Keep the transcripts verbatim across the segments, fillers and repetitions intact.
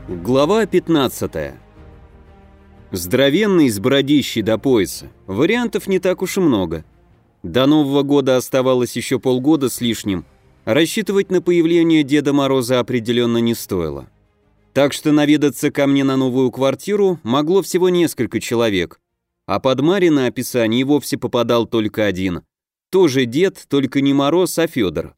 Глава пятнадцатая. Здоровенный с бородищей до пояса. Вариантов не так уж и много. До Нового года оставалось еще полгода с лишним, а рассчитывать на появление Деда Мороза определенно не стоило. Так что наведаться ко мне на новую квартиру могло всего несколько человек, а под Марина описание и вовсе попадал только один. Тоже дед, только не Мороз, а Федор.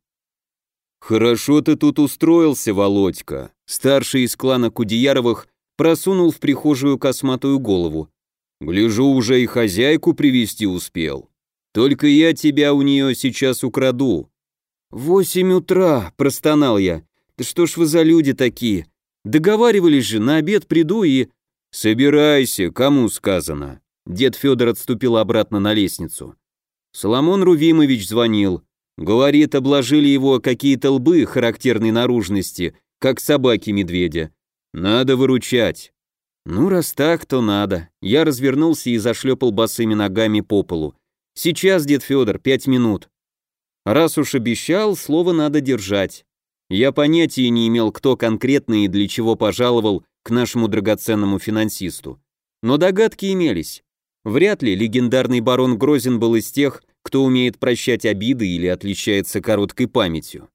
«Хорошо ты тут устроился, Володька», — старший из клана Кудеяровых просунул в прихожую косматую голову. «Гляжу, уже и хозяйку привести успел. Только я тебя у нее сейчас украду». «Восемь утра», — простонал я. «Да что ж вы за люди такие? Договаривались же, на обед приду и...» «Собирайся, кому сказано». Дед Федор отступил обратно на лестницу. Соломон Рувимович звонил. Говорит, обложили его какие-то лбы характерной наружности, как собаки медведя. Надо выручать. Ну, раз так, то надо. Я развернулся и зашлепал босыми ногами по полу. Сейчас, дед Федор, пять минут. Раз уж обещал, слово надо держать. Я понятия не имел, кто конкретно и для чего пожаловал к нашему драгоценному финансисту. Но догадки имелись. Вряд ли легендарный барон Грозин был из тех, кто умеет прощать обиды или отличается короткой памятью.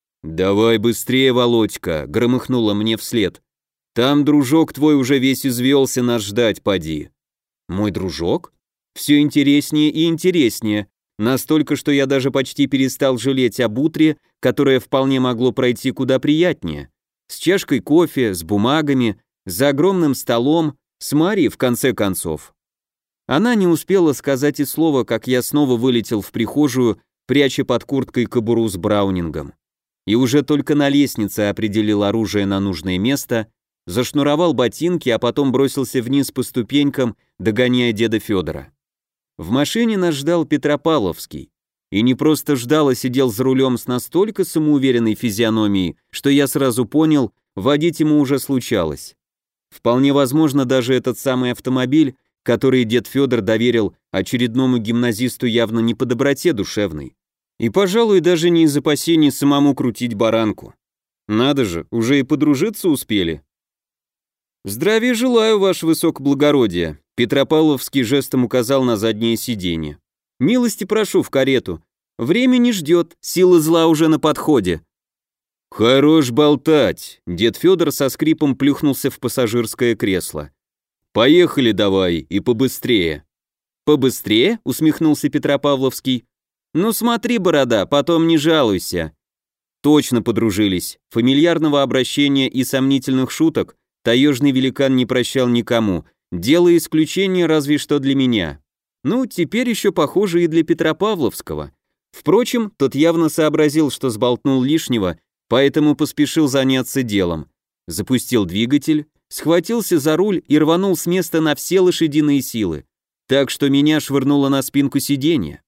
«Давай быстрее, Володька», — громыхнуло мне вслед. «Там дружок твой уже весь извелся, нас ждать поди». «Мой дружок?» Все интереснее и интереснее, настолько, что я даже почти перестал жалеть об утре, которое вполне могло пройти куда приятнее. С чашкой кофе, с бумагами, за огромным столом, с Марьей в конце концов. Она не успела сказать и слова, как я снова вылетел в прихожую, пряча под курткой кобуру с браунингом. И уже только на лестнице определил оружие на нужное место, зашнуровал ботинки, а потом бросился вниз по ступенькам, догоняя деда Федора. В машине нас ждал Петропавловский. И не просто ждал, а сидел за рулем с настолько самоуверенной физиономией, что я сразу понял, водить ему уже случалось. Вполне возможно, даже этот самый автомобиль, который дед Федор доверил очередному гимназисту явно не по доброте душевной. И, пожалуй, даже не из опасений самому крутить баранку. Надо же, уже и подружиться успели. «Здравия желаю, ваше высокоблагородие», — Петропавловский жестом указал на заднее сиденье. «Милости прошу в карету. Время не ждет, сила зла уже на подходе». «Хорош болтать», — дед Федор со скрипом плюхнулся в пассажирское кресло. «Поехали давай, и побыстрее». «Побыстрее?» — усмехнулся Петропавловский. «Ну смотри, борода, потом не жалуйся». Точно подружились. Фамильярного обращения и сомнительных шуток таежный великан не прощал никому, делая исключение разве что для меня. Ну, теперь еще похоже и для Петропавловского. Впрочем, тот явно сообразил, что сболтнул лишнего, поэтому поспешил заняться делом. Запустил двигатель, схватился за руль и рванул с места на все лошадиные силы, так что меня швырнуло на спинку сиденья.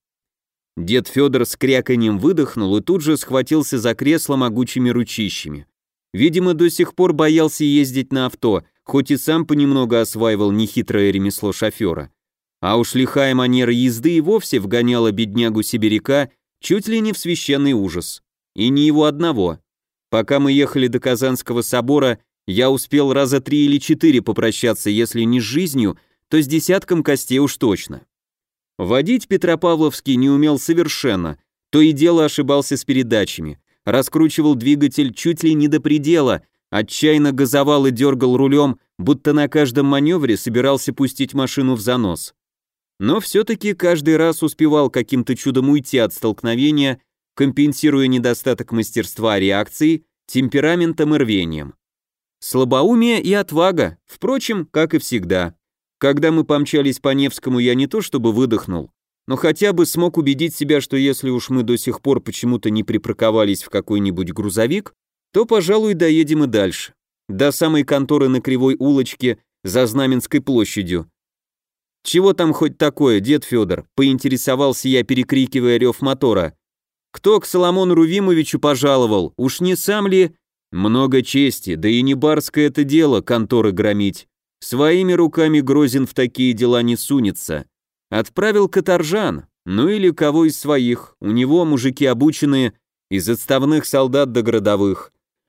Дед Федор с кряканьем выдохнул и тут же схватился за кресло могучими ручищами. Видимо, до сих пор боялся ездить на авто, хоть и сам понемногу осваивал нехитрое ремесло шофера. А уж лихая манера езды и вовсе вгоняла беднягу-сибиряка чуть ли не в священный ужас. И не его одного. Пока мы ехали до Казанского собора, я успел раза три или четыре попрощаться, если не с жизнью, то с десятком костей уж точно. Водить Петропавловский не умел совершенно, то и дело ошибался с передачами, раскручивал двигатель чуть ли не до предела, отчаянно газовал и дергал рулем, будто на каждом маневре собирался пустить машину в занос. Но все-таки каждый раз успевал каким-то чудом уйти от столкновения, компенсируя недостаток мастерства реакции, темпераментом и рвением. Слабоумие и отвага, впрочем, как и всегда. Когда мы помчались по Невскому, я не то чтобы выдохнул, но хотя бы смог убедить себя, что если уж мы до сих пор почему-то не припарковались в какой-нибудь грузовик, то, пожалуй, доедем и дальше, до самой конторы на Кривой улочке за Знаменской площадью. «Чего там хоть такое, дед Федор?» — поинтересовался я, перекрикивая рев мотора. «Кто к Соломону Рувимовичу пожаловал? Уж не сам ли...» «Много чести, да и не барское это дело конторы громить. Своими руками Грозин в такие дела не сунется. Отправил каторжан, ну или кого из своих, у него мужики обученные, из отставных солдат до городовых.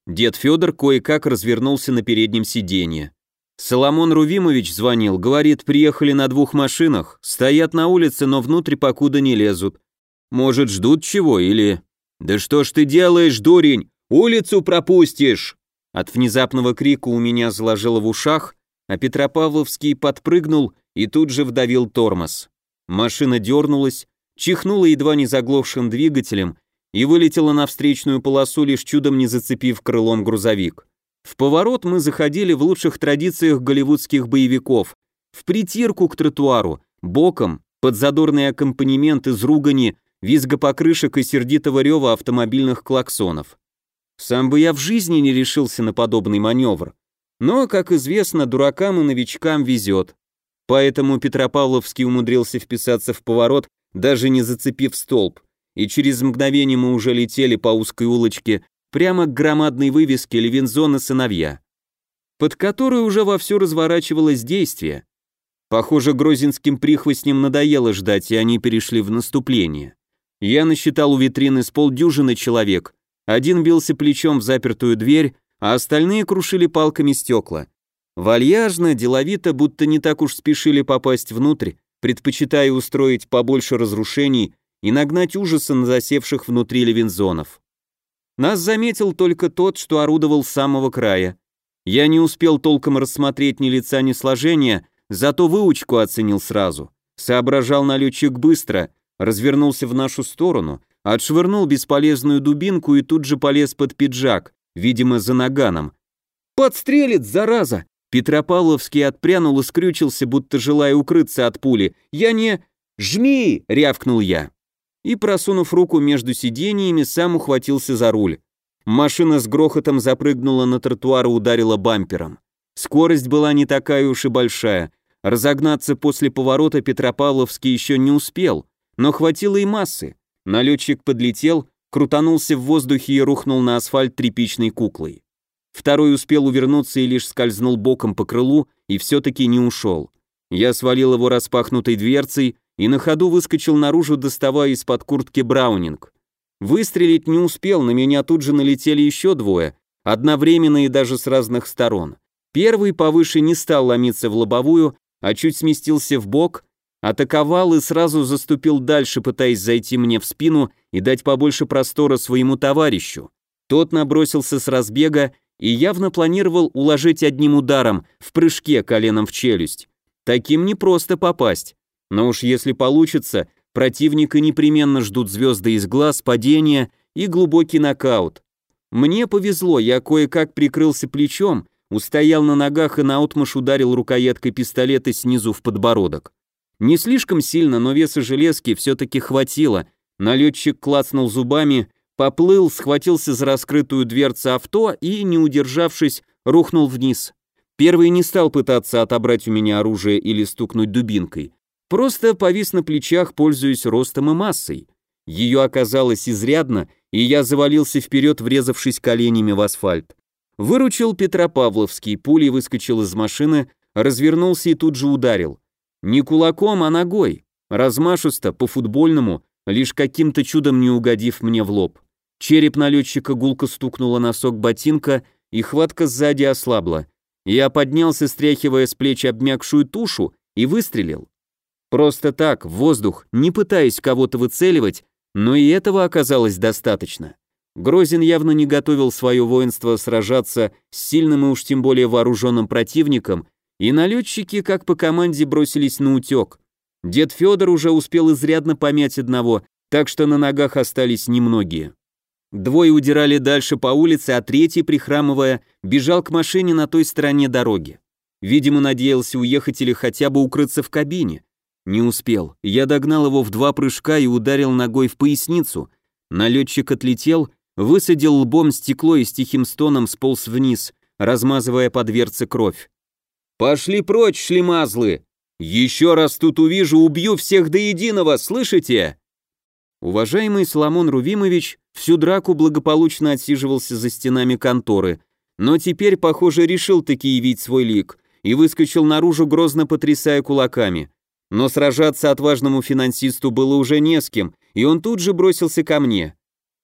Дед Федор кое-как развернулся на переднем сиденье. Соломон Рувимович звонил, говорит, приехали на двух машинах, стоят на улице, но внутрь покуда не лезут. Может, ждут чего или... «Да что ж ты делаешь, дурень? Улицу пропустишь!» От внезапного крика у меня заложило в ушах, а Петропавловский подпрыгнул и тут же вдавил тормоз. Машина дернулась, чихнула едва не заглохшим двигателем и вылетела на встречную полосу, лишь чудом не зацепив крылом грузовик. В поворот мы заходили в лучших традициях голливудских боевиков, в притирку к тротуару, боком, под задорный аккомпанемент из ругани, визга покрышек и сердитого рева автомобильных клаксонов. Сам бы я в жизни не решился на подобный маневр, но, как известно, дуракам и новичкам везет. Поэтому Петропавловский умудрился вписаться в поворот, даже не зацепив столб, и через мгновение мы уже летели по узкой улочке прямо к громадной вывеске «Левинзон и сыновья», под которой уже вовсю разворачивалось действие. Похоже, грозинским прихвостням надоело ждать, и они перешли в наступление. Я насчитал у витрины с полдюжины человек, один бился плечом в запертую дверь, а остальные крушили палками стекла. Вальяжно, деловито, будто не так уж спешили попасть внутрь, предпочитая устроить побольше разрушений и нагнать ужаса на засевших внутри левинзонов. Нас заметил только тот, что орудовал с самого края. Я не успел толком рассмотреть ни лица, ни сложения, зато выучку оценил сразу. Соображал налетчик быстро, развернулся в нашу сторону, отшвырнул бесполезную дубинку и тут же полез под пиджак, видимо, за наганом. «Подстрелит, зараза!» Петропавловский отпрянул и скрючился, будто желая укрыться от пули. «Я не...» «Жми!» — рявкнул я. И, просунув руку между сиденьями, сам ухватился за руль. Машина с грохотом запрыгнула на тротуар и ударила бампером. Скорость была не такая уж и большая. Разогнаться после поворота Петропавловский еще не успел, но хватило и массы. Налетчик подлетел, крутанулся в воздухе и рухнул на асфальт тряпичной куклой. Второй успел увернуться и лишь скользнул боком по крылу и все-таки не ушел. Я свалил его распахнутой дверцей и на ходу выскочил наружу, доставая из-под куртки браунинг. Выстрелить не успел, на меня тут же налетели еще двое, одновременно и даже с разных сторон. Первый повыше не стал ломиться в лобовую, а чуть сместился в бок, атаковал и сразу заступил дальше, пытаясь зайти мне в спину и дать побольше простора своему товарищу. Тот набросился с разбега и явно планировал уложить одним ударом, в прыжке коленом в челюсть. Таким непросто попасть. Но уж если получится, противника непременно ждут звезды из глаз, падения и глубокий нокаут. Мне повезло, я кое-как прикрылся плечом, устоял на ногах и наотмашь ударил рукояткой пистолета снизу в подбородок. Не слишком сильно, но веса железки все-таки хватило. Налетчик клацнул зубами, поплыл, схватился за раскрытую дверцу авто и, не удержавшись, рухнул вниз. Первый не стал пытаться отобрать у меня оружие или стукнуть дубинкой. Просто повис на плечах, пользуясь ростом и массой. Ее оказалось изрядно, и я завалился вперед, врезавшись коленями в асфальт. Выручил Петропавловский, пулей выскочил из машины, развернулся и тут же ударил. Не кулаком, а ногой. Размашисто, по-футбольному, лишь каким-то чудом не угодив мне в лоб. Череп налетчика гулко стукнуло носок ботинка, и хватка сзади ослабла. Я поднялся, стряхивая с плеч обмякшую тушу, и выстрелил. Просто так, в воздух, не пытаясь кого-то выцеливать, но и этого оказалось достаточно. Грозин явно не готовил свое воинство сражаться с сильным и уж тем более вооруженным противником, и налетчики, как по команде, бросились на утек. Дед Федор уже успел изрядно помять одного, так что на ногах остались немногие. Двое удирали дальше по улице, а третий, прихрамывая, бежал к машине на той стороне дороги. Видимо, надеялся уехать или хотя бы укрыться в кабине. Не успел. Я догнал его в два прыжка и ударил ногой в поясницу. Налетчик отлетел, высадил лбом стекло и с тихим стоном сполз вниз, размазывая по дверце кровь. «Пошли прочь, шлемазлы! Еще раз тут увижу, убью всех до единого, слышите?» Уважаемый Соломон Рувимович всю драку благополучно отсиживался за стенами конторы, но теперь, похоже, решил таки явить свой лик и выскочил наружу, грозно потрясая кулаками. Но сражаться отважному финансисту было уже не с кем, и он тут же бросился ко мне.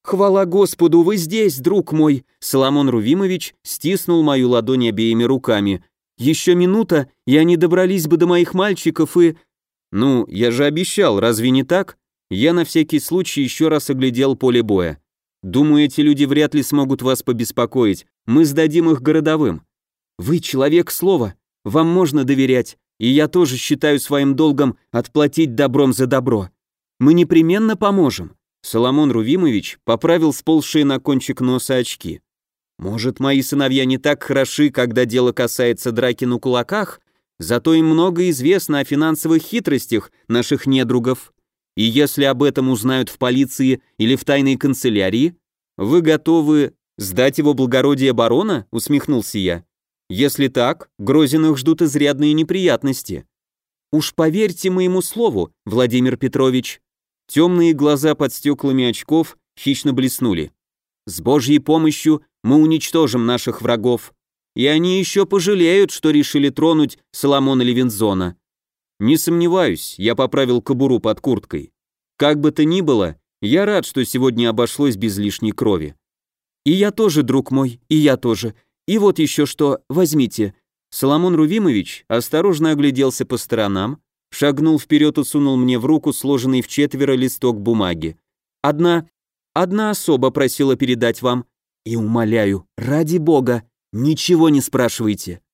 «Хвала Господу, вы здесь, друг мой!» Соломон Рувимович стиснул мою ладонь обеими руками. «Еще минута, и они добрались бы до моих мальчиков и...» «Ну, я же обещал, разве не так?» Я на всякий случай еще раз оглядел поле боя. «Думаю, эти люди вряд ли смогут вас побеспокоить. Мы сдадим их городовым». «Вы человек слова, вам можно доверять, и я тоже считаю своим долгом отплатить добром за добро. Мы непременно поможем». Соломон Рувимович поправил сползшие на кончик носа очки. «Может, мои сыновья не так хороши, когда дело касается драки на кулаках, зато им много известно о финансовых хитростях наших недругов. И если об этом узнают в полиции или в тайной канцелярии, вы готовы сдать его благородие барона?» — усмехнулся я. «Если так, Грозиных ждут изрядные неприятности». «Уж поверьте моему слову, Владимир Петрович». Темные глаза под стеклами очков хищно блеснули. «С Божьей помощью мы уничтожим наших врагов, и они еще пожалеют, что решили тронуть Соломона Левинзона». «Не сомневаюсь», — я поправил кобуру под курткой. «Как бы то ни было, я рад, что сегодня обошлось без лишней крови». «И я тоже, друг мой, и я тоже. И вот еще что, возьмите». Соломон Рувимович осторожно огляделся по сторонам, шагнул вперед и сунул мне в руку сложенный в четверо листок бумаги. «Одна, одна особа просила передать вам. И умоляю, ради бога, ничего не спрашивайте.